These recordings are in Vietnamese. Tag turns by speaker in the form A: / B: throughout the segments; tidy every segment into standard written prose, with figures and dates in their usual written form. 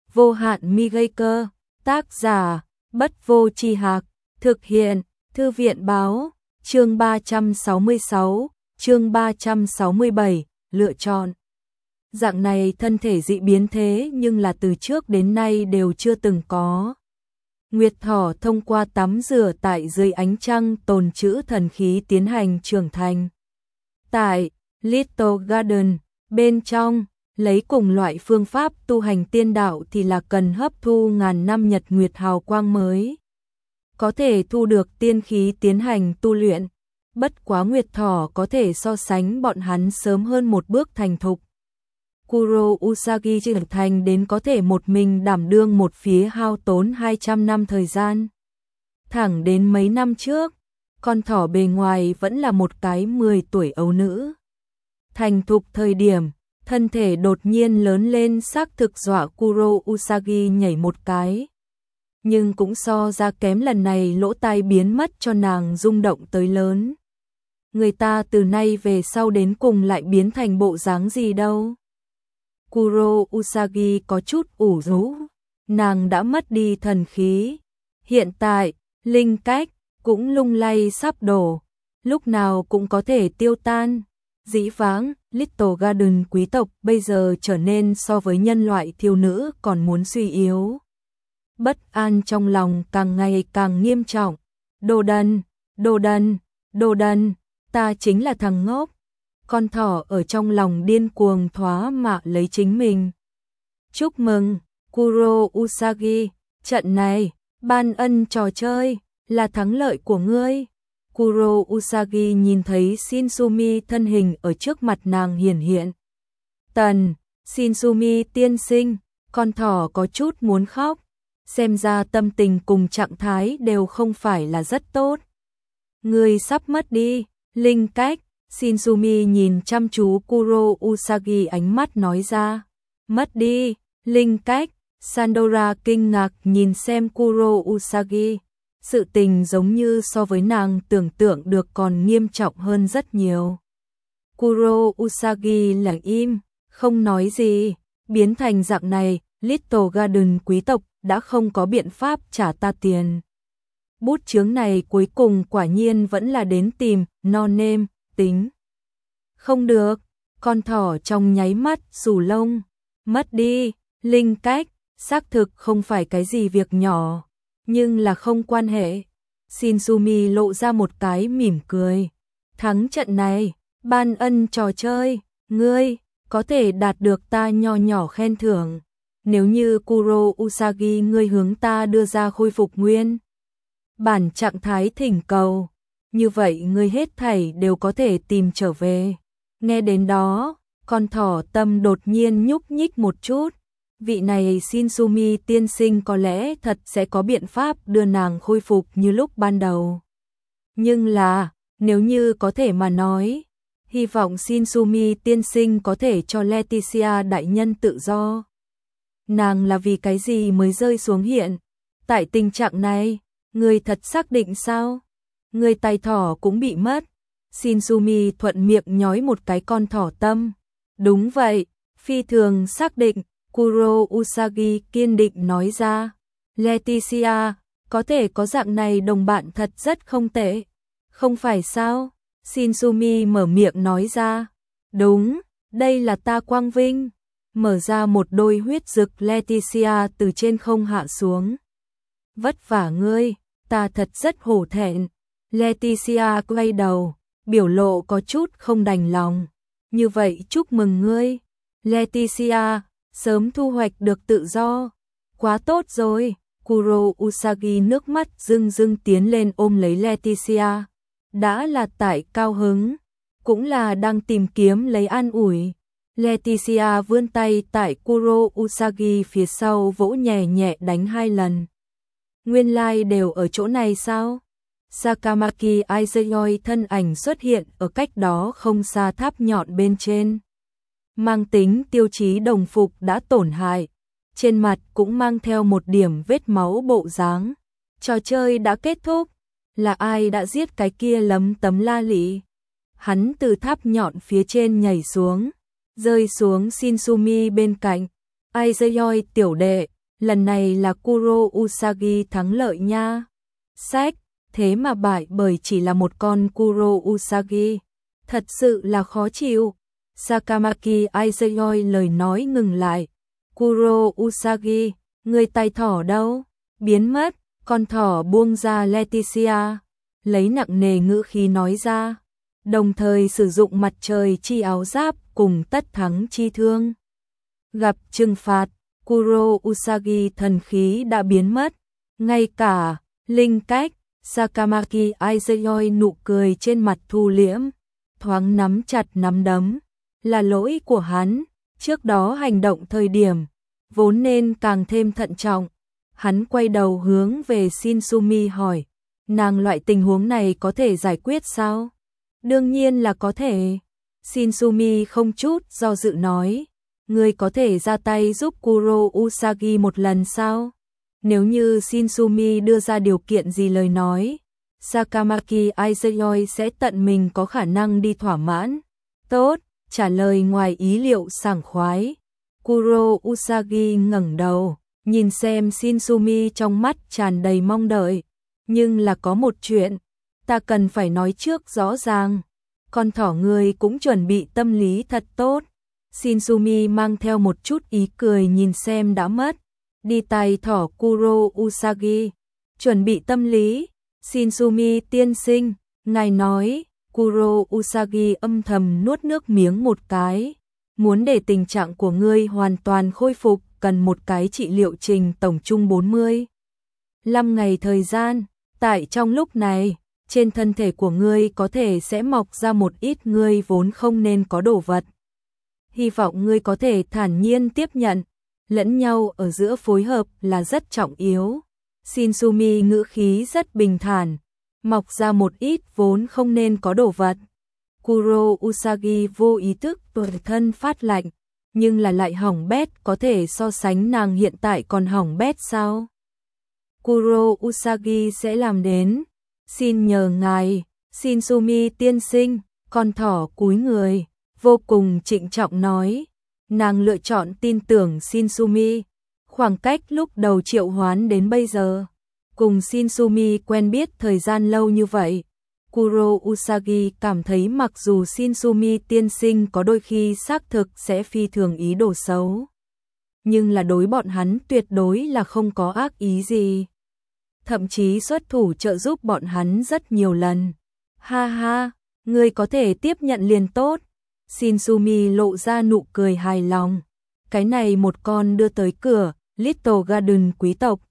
A: vô hạn mi gây cơ, tác giả, Bất Vô Tri Hạc, thực hiện, Thư viện báo, chương 366, chương 367, lựa chọn. Dạng này thân thể dị biến thế nhưng là từ trước đến nay đều chưa từng có. Nguyệt thỏ thông qua tắm rửa tại dưới ánh trăng tồn trữ thần khí tiến hành trưởng thành. Tại Little Garden, bên trong, lấy cùng loại phương pháp tu hành tiên đạo thì là cần hấp thu ngàn năm nhật nguyệt hào quang mới. Có thể thu được tiên khí tiến hành tu luyện, bất quá Nguyệt thỏ có thể so sánh bọn hắn sớm hơn một bước thành thục. Kuro Usagi trưởng thành đến có thể một mình đảm đương một phía hao tốn 200 năm thời gian. Thẳng đến mấy năm trước, con thỏ bề ngoài vẫn là một cái 10 tuổi ấu nữ. Thành thục thời điểm, thân thể đột nhiên lớn lên xác thực dọa Kuro Usagi nhảy một cái. Nhưng cũng so ra kém lần này lỗ tai biến mất cho nàng rung động tới lớn. Người ta từ nay về sau đến cùng lại biến thành bộ dáng gì đâu. Kuro Usagi có chút ủ rũ, nàng đã mất đi thần khí. Hiện tại, linh cách cũng lung lay sắp đổ, lúc nào cũng có thể tiêu tan. Dĩ vãng, Little Garden quý tộc bây giờ trở nên so với nhân loại thiếu nữ còn muốn suy yếu. Bất an trong lòng càng ngày càng nghiêm trọng. Đồ đần, đồ đần, đồ đần, ta chính là thằng ngốc. Con thỏ ở trong lòng điên cuồng thoá mạ lấy chính mình. Chúc mừng, Kuro Usagi, trận này, ban ân trò chơi, là thắng lợi của ngươi. Kuro Usagi nhìn thấy Shinsumi thân hình ở trước mặt nàng hiển hiện. Tần, Shinsumi tiên sinh, con thỏ có chút muốn khóc. Xem ra tâm tình cùng trạng thái đều không phải là rất tốt. Ngươi sắp mất đi, linh cách. Shinsumi nhìn chăm chú Kuro Usagi ánh mắt nói ra. Mất đi, linh cách. Sandora kinh ngạc nhìn xem Kuro Usagi. Sự tình giống như so với nàng tưởng tượng được còn nghiêm trọng hơn rất nhiều. Kuro Usagi lặng im, không nói gì. Biến thành dạng này, Little Garden quý tộc đã không có biện pháp trả ta tiền. Bút chướng này cuối cùng quả nhiên vẫn là đến tìm No-name, tính. Không được, con thỏ trong nháy mắt xù lông. Mất đi, linh cách, xác thực không phải cái gì việc nhỏ, nhưng là không quan hệ. Shinsumi lộ ra một cái mỉm cười. Thắng trận này, ban ân trò chơi, ngươi có thể đạt được ta nho nhỏ khen thưởng. Nếu như Kuro Usagi ngươi hướng ta đưa ra khôi phục nguyên bản trạng thái thỉnh cầu, như vậy ngươi hết thảy đều có thể tìm trở về. Nghe đến đó, con thỏ tâm đột nhiên nhúc nhích một chút. Vị này Shinsumi tiên sinh có lẽ thật sẽ có biện pháp đưa nàng khôi phục như lúc ban đầu. Nhưng là, nếu như có thể mà nói, hy vọng Shinsumi tiên sinh có thể cho Leticia đại nhân tự do. Nàng là vì cái gì mới rơi xuống hiện? Tại tình trạng này, người thật xác định sao? Người tay thỏ cũng bị mất. Shinsumi thuận miệng nhói một cái con thỏ tâm. Đúng vậy, phi thường xác định, Kuro Usagi kiên định nói ra. Leticia, có thể có dạng này đồng bạn thật rất không tệ. Không phải sao? Shinsumi mở miệng nói ra. Đúng, đây là ta quang vinh. Mở ra một đôi huyết rực Leticia từ trên không hạ xuống. Vất vả ngươi, ta thật rất hổ thẹn. Leticia quay đầu, biểu lộ có chút không đành lòng. Như vậy chúc mừng ngươi. Leticia, sớm thu hoạch được tự do. Quá tốt rồi. Kuro Usagi nước mắt rưng rưng tiến lên ôm lấy Leticia. Đã là tại cao hứng, cũng là đang tìm kiếm lấy an ủi. Leticia vươn tay tại Kuro Usagi phía sau vỗ nhẹ nhẹ đánh 2 lần. Nguyên lai đều ở chỗ này sao? Sakamaki Aizuyoi thân ảnh xuất hiện ở cách đó không xa tháp nhọn bên trên. Mang tính tiêu chí đồng phục đã tổn hại, trên mặt cũng mang theo một điểm vết máu bộ dáng. Trò chơi đã kết thúc, là ai đã giết cái kia lấm tấm la lị? Hắn từ tháp nhọn phía trên nhảy xuống, rơi xuống Shinsumi bên cạnh. Aizuyoi tiểu đệ, lần này là Kuro Usagi thắng lợi nha. Sách, thế mà bại bởi chỉ là một con Kuro Usagi. Thật sự là khó chịu. Sakamaki Aizuyoi lời nói ngừng lại. Kuro Usagi, người tay thỏ đâu? Biến mất, con thỏ buông ra Leticia. Lấy nặng nề ngữ khí nói ra. Đồng thời sử dụng mặt trời chi áo giáp cùng tất thắng chi thương. Gặp trừng phạt, Kuro Usagi thần khí đã biến mất. Ngay cả, linh cách, Sakamaki Aizuyoi nụ cười trên mặt thu liễm. Thoáng nắm chặt nắm đấm. Là lỗi của hắn, trước đó hành động thời điểm, vốn nên càng thêm thận trọng. Hắn quay đầu hướng về Shinsumi hỏi, nàng loại tình huống này có thể giải quyết sao? Đương nhiên là có thể. Shinsumi không chút do dự nói, ngươi có thể ra tay giúp Kuro Usagi một lần sao? Nếu như Shinsumi đưa ra điều kiện gì lời nói, Sakamaki Aizuyoi sẽ tận mình có khả năng đi thỏa mãn. Tốt, trả lời ngoài ý liệu sảng khoái. Kuro Usagi ngẩng đầu, nhìn xem Shinsumi trong mắt tràn đầy mong đợi. Nhưng là có một chuyện, ta cần phải nói trước rõ ràng. Con thỏ ngươi cũng chuẩn bị tâm lý thật tốt. Shinsumi mang theo một chút ý cười nhìn xem đã mất. Đi tay thỏ Kuro Usagi. Chuẩn bị tâm lý. Shinsumi tiên sinh, ngài nói. Kuro Usagi âm thầm nuốt nước miếng một cái. Muốn để tình trạng của ngươi hoàn toàn khôi phục, cần một cái trị liệu trình tổng chung 45 ngày thời gian. Tại trong lúc này, trên thân thể của ngươi có thể sẽ mọc ra một ít ngươi vốn không nên có đồ vật. Hy vọng ngươi có thể thản nhiên tiếp nhận, lẫn nhau ở giữa phối hợp là rất trọng yếu. Shinsumi ngữ khí rất bình thản, mọc ra một ít vốn không nên có đồ vật. Kuro Usagi vô ý thức toàn thân phát lạnh, nhưng là lại hỏng bét, có thể so sánh nàng hiện tại còn hỏng bét sao? Kuro Usagi sẽ làm đến. Xin nhờ ngài, Shinsumi tiên sinh, con thỏ cúi người, vô cùng trịnh trọng nói. Nàng lựa chọn tin tưởng Shinsumi. Khoảng cách lúc đầu triệu hoán đến bây giờ, cùng Shinsumi quen biết thời gian lâu như vậy, Kuro Usagi cảm thấy mặc dù Shinsumi tiên sinh có đôi khi xác thực sẽ phi thường ý đồ xấu, nhưng là đối bọn hắn tuyệt đối là không có ác ý gì. Thậm chí xuất thủ trợ giúp bọn hắn rất nhiều lần. Ha ha, ngươi có thể tiếp nhận liền tốt. Shinsumi lộ ra nụ cười hài lòng. Cái này một con đưa tới cửa, Little Garden quý tộc.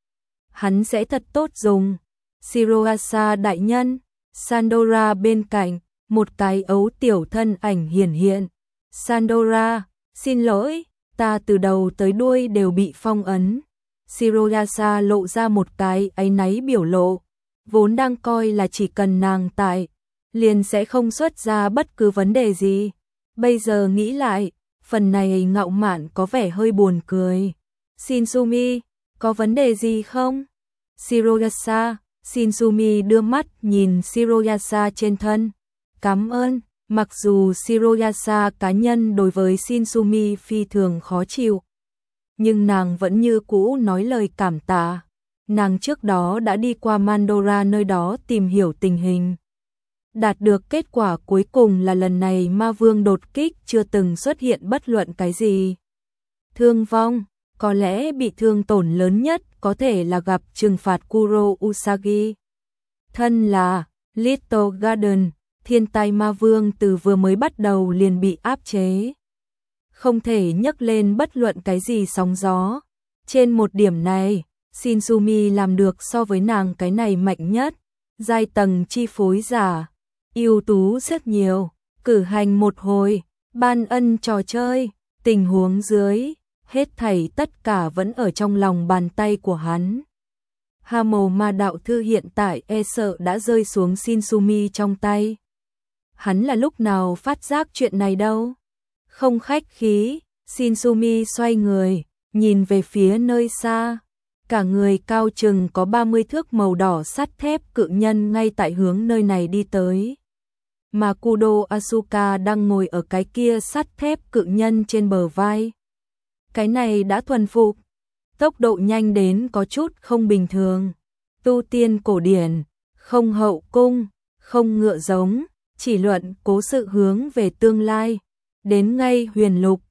A: Hắn sẽ thật tốt dùng. Shirohasa đại nhân, Sandora bên cạnh, một cái ấu tiểu thân ảnh hiển hiện. Sandora, xin lỗi, ta từ đầu tới đuôi đều bị phong ấn. Shirohasa lộ ra một cái áy náy biểu lộ, vốn đang coi là chỉ cần nàng tại, liền sẽ không xuất ra bất cứ vấn đề gì. Bây giờ nghĩ lại, phần này ngạo mạn có vẻ hơi buồn cười. Shinsumi, có vấn đề gì không? Shirohasa, Shinsumi đưa mắt nhìn Shirohasa trên thân. Cảm ơn, mặc dù Shirohasa cá nhân đối với Shinsumi phi thường khó chịu, nhưng nàng vẫn như cũ nói lời cảm tạ. Nàng trước đó đã đi qua Mandora nơi đó tìm hiểu tình hình. Đạt được kết quả cuối cùng là lần này ma vương đột kích chưa từng xuất hiện bất luận cái gì thương vong, có lẽ bị thương tổn lớn nhất có thể là gặp trừng phạt Kuro Usagi. Thân là Little Garden, thiên tai ma vương từ vừa mới bắt đầu liền bị áp chế, không thể nhấc lên bất luận cái gì sóng gió. Trên một điểm này, Shinsumi làm được so với nàng cái này mạnh nhất. Giai tầng chi phối giả, ưu tú rất nhiều, cử hành một hồi, ban ân trò chơi, tình huống dưới, hết thảy tất cả vẫn ở trong lòng bàn tay của hắn. Hamo ma đạo thư hiện tại e sợ đã rơi xuống Shinsumi trong tay. Hắn là lúc nào phát giác chuyện này đâu? Không khách khí, Shinsumi xoay người, nhìn về phía nơi xa. Cả người cao chừng có 30 thước màu đỏ sắt thép cự nhân ngay tại hướng nơi này đi tới. Mà Kudo Asuka đang ngồi ở cái kia sắt thép cự nhân trên bờ vai. Cái này đã thuần phục. tốc độ nhanh đến có chút không bình thường. Tu tiên cổ điển, không hậu cung, không ngựa giống, chỉ luận cố sự hướng về tương lai. Đến ngay huyền lục,